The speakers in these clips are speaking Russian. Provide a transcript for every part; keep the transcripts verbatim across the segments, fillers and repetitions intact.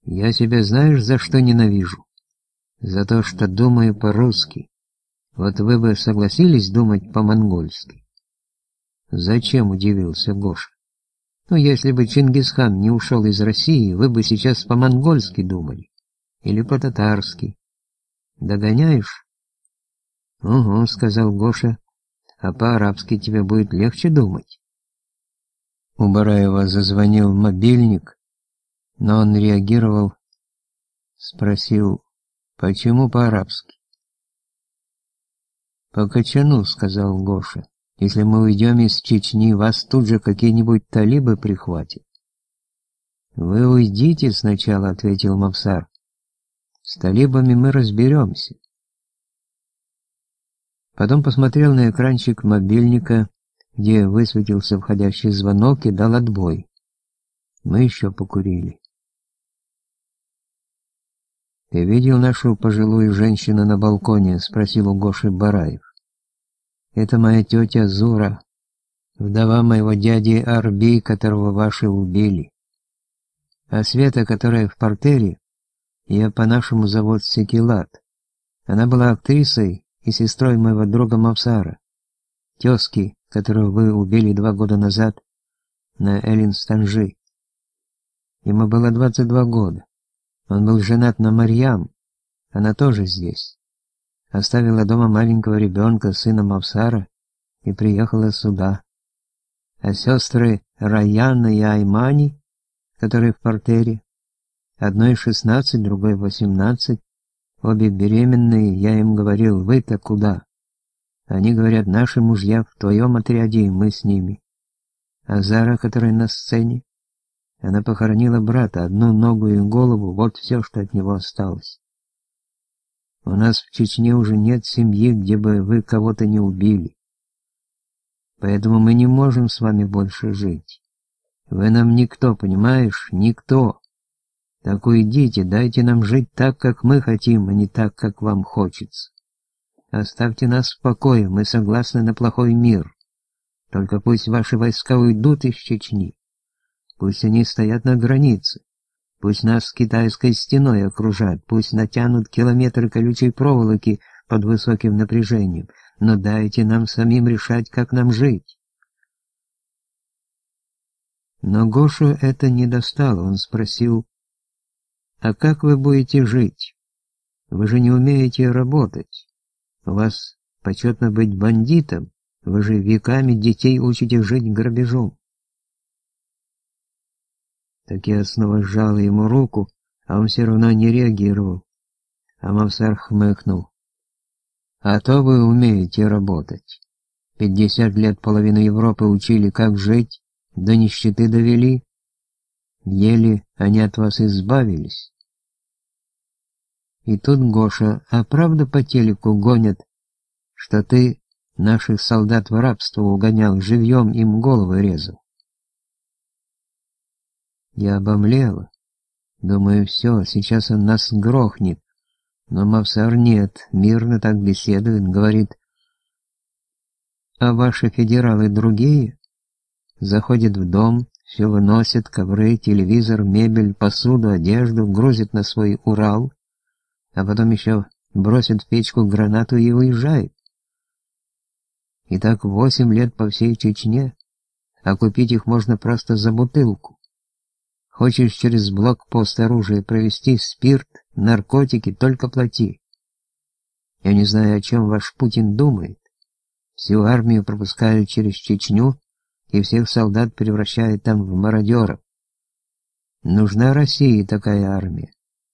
Я себя знаешь, за что ненавижу? За то, что думаю по-русски. Вот вы бы согласились думать по-монгольски? Зачем, удивился Гоша. Ну, если бы Чингисхан не ушел из России, вы бы сейчас по-монгольски думали. Или по-татарски. Догоняешь? Угу, сказал Гоша. А по-арабски тебе будет легче думать. У Бараева зазвонил мобильник, но он реагировал, спросил, почему по-арабски? «По качану», — сказал Гоша. «Если мы уйдем из Чечни, вас тут же какие-нибудь талибы прихватят». «Вы уйдите сначала», — ответил Мавсар. «С талибами мы разберемся». Потом посмотрел на экранчик мобильника, где высветился входящий звонок, и дал отбой. Мы еще покурили. «Ты видел нашу пожилую женщину на балконе?» — спросил у Гоши Бараев. «Это моя тетя Зура, вдова моего дяди Арби, которого ваши убили. А Света, которая в портере, ее по-нашему зовут Секилат. Она была актрисой и сестрой моего друга Мавсара, тезки, которую вы убили два года назад на Элинстанжи. Ему было двадцать два года. Он был женат на Марьям, она тоже здесь. Оставила дома маленького ребенка, сына Мавсара, и приехала сюда. А сестры Раяна и Аймани, которые в портере, одной шестнадцать, другой восемнадцать, обе беременные, я им говорил, вы-то куда? Они говорят, наши мужья в твоем отряде, и мы с ними. А Зара, которая на сцене, она похоронила брата, одну ногу и голову, вот все, что от него осталось. У нас в Чечне уже нет семьи, где бы вы кого-то не убили. Поэтому мы не можем с вами больше жить. Вы нам никто, понимаешь? Никто. Так уйдите, дайте нам жить так, как мы хотим, а не так, как вам хочется. Оставьте нас в покое, мы согласны на плохой мир. Только пусть ваши войска уйдут из Чечни. Пусть они стоят на границе. Пусть нас китайской стеной окружат, пусть натянут километры колючей проволоки под высоким напряжением, но дайте нам самим решать, как нам жить. Но Гошу это не достало, он спросил, «А как вы будете жить? Вы же не умеете работать. У вас почетно быть бандитом, вы же веками детей учите жить грабежом». Так я снова сжал ему руку, а он все равно не реагировал. А Мавсар хмыкнул. «А то вы умеете работать. Пятьдесят лет половину Европы учили, как жить, до нищеты довели. Еле они от вас избавились». И тут Гоша, а правда по телеку гонят, что ты наших солдат в рабство угонял, живьем им головы резал? Я обомлела. Думаю, все, сейчас он нас грохнет. Но Мавсар нет, мирно так беседует, говорит, а ваши федералы другие? Заходят в дом, все выносят, ковры, телевизор, мебель, посуду, одежду, грузят на свой Урал, а потом еще бросят в печку гранату и уезжают. И так восемь лет по всей Чечне, а купить их можно просто за бутылку. Хочешь через блокпост оружие провести, спирт, наркотики, только плати. Я не знаю, о чем ваш Путин думает. Всю армию пропускают через Чечню, и всех солдат превращают там в мародеров. Нужна России такая армия.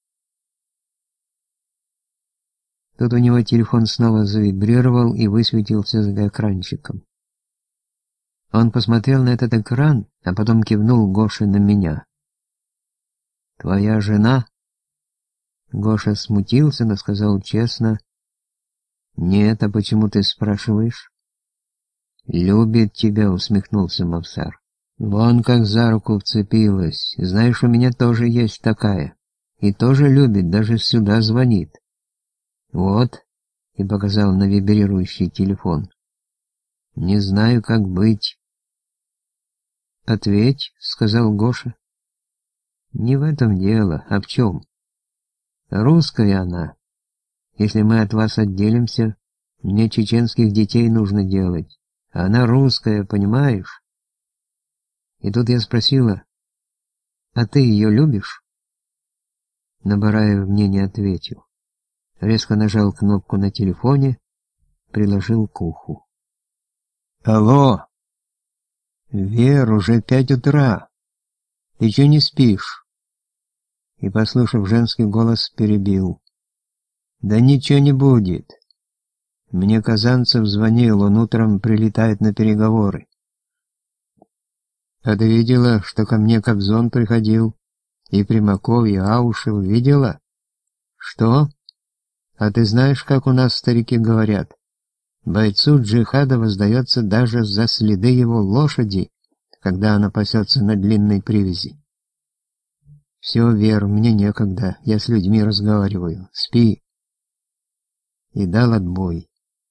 Тут у него телефон снова завибрировал и высветился за экранчиком. Он посмотрел на этот экран, а потом кивнул Гоше на меня. «Твоя жена?» Гоша смутился, но сказал честно. «Нет, а почему ты спрашиваешь?» «Любит тебя», — усмехнулся Мавсар. «Вон как за руку вцепилась. Знаешь, у меня тоже есть такая. И тоже любит, даже сюда звонит. Вот», — и показал на вибрирующий телефон. «Не знаю, как быть». «Ответь», — сказал Гоша. Не в этом дело, а в чем? Русская она. Если мы от вас отделимся, мне чеченских детей нужно делать. А она русская, понимаешь? И тут я спросила: а ты ее любишь? Но Бараев мне не ответил. Резко нажал кнопку на телефоне, приложил к уху. Алло! Вер, уже пять утра. Ты че не спишь? И, послушав женский голос, перебил. Да ничего не будет. Мне Казанцев звонил, он утром прилетает на переговоры. А ты видела, что ко мне Кобзон приходил? И Примаков, и Аушев, видела? Что? А ты знаешь, как у нас старики говорят? Бойцу джихада воздается даже за следы его лошади, когда она пасется на длинной привязи. Все, Вер, мне некогда, я с людьми разговариваю. Спи. И дал отбой.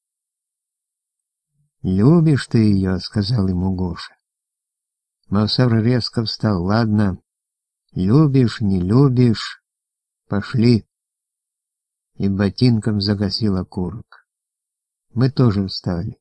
«Любишь ты ее», — сказал ему Гоша. Мавсар резко встал. «Ладно, любишь, не любишь, пошли». И ботинком загасил окурок. Мы тоже встали.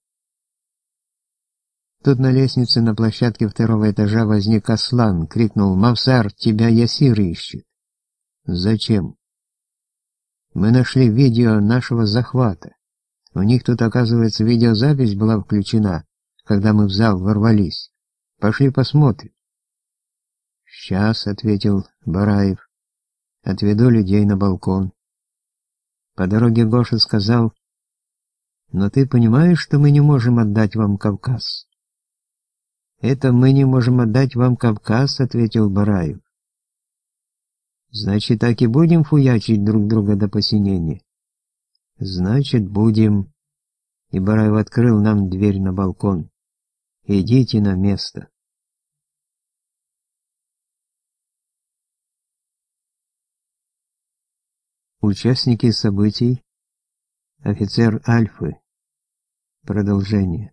Тут на лестнице на площадке второго этажа возник Аслан, крикнул: «Мавсар, тебя Ясир ищет». «Зачем?» «Мы нашли видео нашего захвата. У них тут, оказывается, видеозапись была включена, когда мы в зал ворвались. Пошли посмотрим». «Сейчас», — ответил Бараев, — «отведу людей на балкон». По дороге Гоша сказал: «Но ты понимаешь, что мы не можем отдать вам Кавказ?» «Это мы не можем отдать вам Кавказ», — ответил Бараев. «Значит, так и будем фуячить друг друга до посинения?» «Значит, будем». И Бараев открыл нам дверь на балкон. «Идите на место». Участники событий. Офицер Альфы. Продолжение.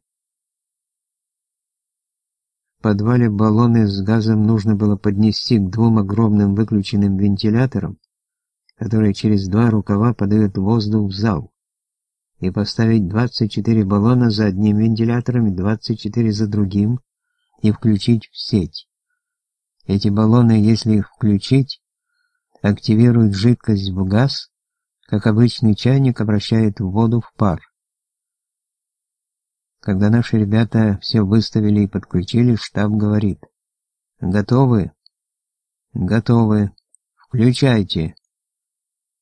В подвале баллоны с газом нужно было поднести к двум огромным выключенным вентиляторам, которые через два рукава подают воздух в зал, и поставить двадцать четыре баллона за одним вентилятором и двадцать четыре за другим, и включить в сеть. Эти баллоны, если их включить, активируют жидкость в газ, как обычный чайник обращает воду в пар. Когда наши ребята все выставили и подключили, штаб говорит: «Готовы?» «Готовы. Включайте».